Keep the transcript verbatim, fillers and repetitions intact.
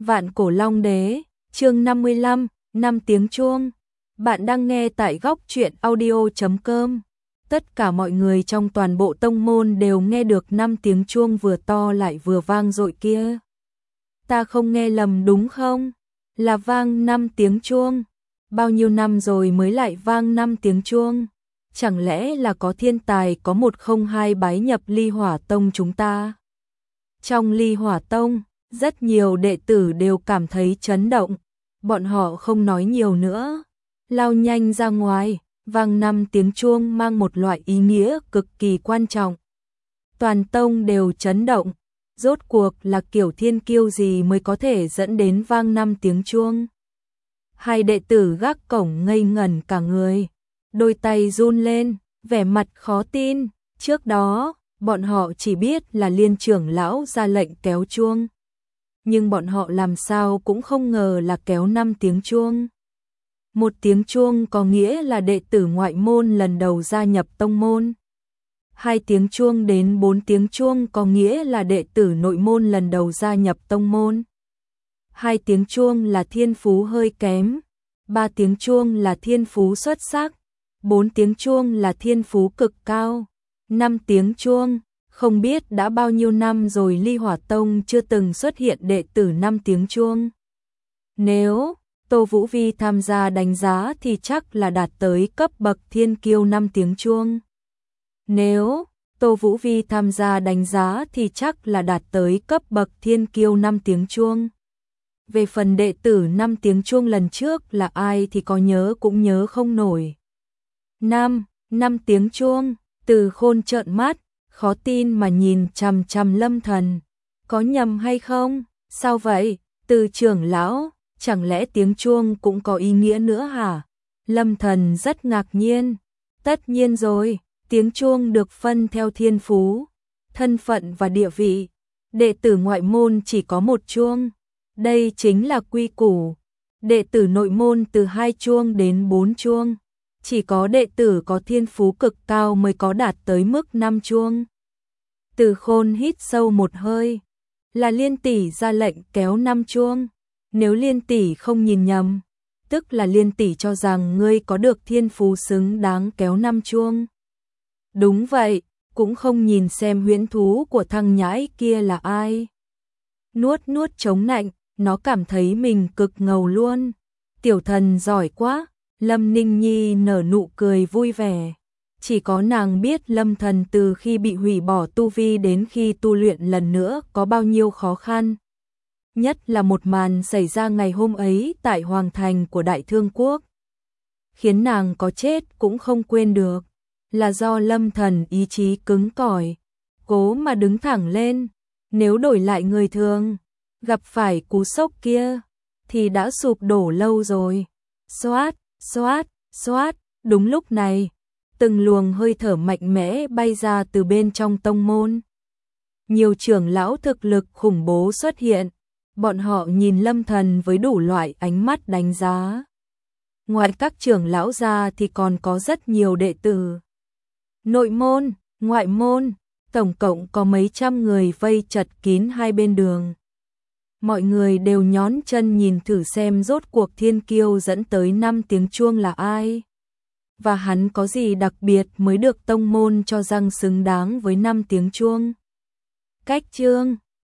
Vạn Cổ Long Đế, chương năm mươi lăm, năm tiếng chuông. Bạn đang nghe tại góc truyện audio chấm com. Tất cả mọi người trong toàn bộ tông môn đều nghe được năm tiếng chuông vừa to lại vừa vang dội kia. Ta không nghe lầm đúng không? Là vang năm tiếng chuông. Bao nhiêu năm rồi mới lại vang năm tiếng chuông? Chẳng lẽ là có thiên tài có một không hai bái nhập Ly Hỏa Tông chúng ta? Trong Ly Hỏa Tông, rất nhiều đệ tử đều cảm thấy chấn động, bọn họ không nói nhiều nữa, lao nhanh ra ngoài, vang năm tiếng chuông mang một loại ý nghĩa cực kỳ quan trọng. Toàn tông đều chấn động, rốt cuộc là kiểu thiên kiêu gì mới có thể dẫn đến vang năm tiếng chuông. Hai đệ tử gác cổng ngây ngẩn cả người, đôi tay run lên, vẻ mặt khó tin, trước đó, bọn họ chỉ biết là Liên trưởng lão ra lệnh kéo chuông. Nhưng bọn họ làm sao cũng không ngờ là kéo năm tiếng chuông. Một tiếng chuông có nghĩa là đệ tử ngoại môn lần đầu gia nhập tông môn. Hai tiếng chuông đến bốn tiếng chuông có nghĩa là đệ tử nội môn lần đầu gia nhập tông môn. Hai tiếng chuông là thiên phú hơi kém. Ba tiếng chuông là thiên phú xuất sắc. Bốn tiếng chuông là thiên phú cực cao. Năm tiếng chuông, không biết đã bao nhiêu năm rồi Ly Hỏa Tông chưa từng xuất hiện đệ tử năm tiếng chuông. Nếu Tô Vũ Vi tham gia đánh giá thì chắc là đạt tới cấp bậc thiên kiêu năm tiếng chuông. Nếu Tô Vũ Vi tham gia đánh giá thì chắc là đạt tới cấp bậc thiên kiêu năm tiếng chuông. Về phần đệ tử năm tiếng chuông lần trước là ai thì có nhớ cũng nhớ không nổi. Năm, năm tiếng chuông, Từ Khôn trợn mắt, khó tin mà nhìn chằm chằm Lâm Thần. Có nhầm hay không? Sao vậy? Từ trưởng lão, chẳng lẽ tiếng chuông cũng có ý nghĩa nữa hả? Lâm Thần rất ngạc nhiên. Tất nhiên rồi, tiếng chuông được phân theo thiên phú, thân phận và địa vị. Đệ tử ngoại môn chỉ có một chuông. Đây chính là quy củ. Đệ tử nội môn từ hai chuông đến bốn chuông. Chỉ có đệ tử có thiên phú cực cao mới có đạt tới mức năm chuông. Từ Khôn hít sâu một hơi. Là Liên tỷ ra lệnh kéo năm chuông. Nếu Liên tỷ không nhìn nhầm, tức là Liên tỷ cho rằng ngươi có được thiên phú xứng đáng kéo năm chuông. Đúng vậy, cũng không nhìn xem huyễn thú của thằng nhãi kia là ai. Nuốt nuốt chống nạnh, nó cảm thấy mình cực ngầu luôn. Tiểu thần giỏi quá. Lâm Ninh Nhi nở nụ cười vui vẻ. Chỉ có nàng biết Lâm Thần từ khi bị hủy bỏ tu vi đến khi tu luyện lần nữa có bao nhiêu khó khăn. Nhất là một màn xảy ra ngày hôm ấy tại Hoàng Thành của Đại Thương Quốc. Khiến nàng có chết cũng không quên được. Là do Lâm Thần ý chí cứng cỏi, cố mà đứng thẳng lên. Nếu đổi lại người thường, gặp phải cú sốc kia, thì đã sụp đổ lâu rồi. Xoát, xoát, xoát, đúng lúc này, từng luồng hơi thở mạnh mẽ bay ra từ bên trong tông môn. Nhiều trưởng lão thực lực khủng bố xuất hiện, bọn họ nhìn Lâm Thần với đủ loại ánh mắt đánh giá. Ngoài các trưởng lão ra thì còn có rất nhiều đệ tử. Nội môn, ngoại môn, tổng cộng có mấy trăm người vây chật kín hai bên đường. Mọi người đều nhón chân nhìn thử xem rốt cuộc thiên kiêu dẫn tới năm tiếng chuông là ai. Và hắn có gì đặc biệt mới được tông môn cho rằng xứng đáng với năm tiếng chuông. Cách chương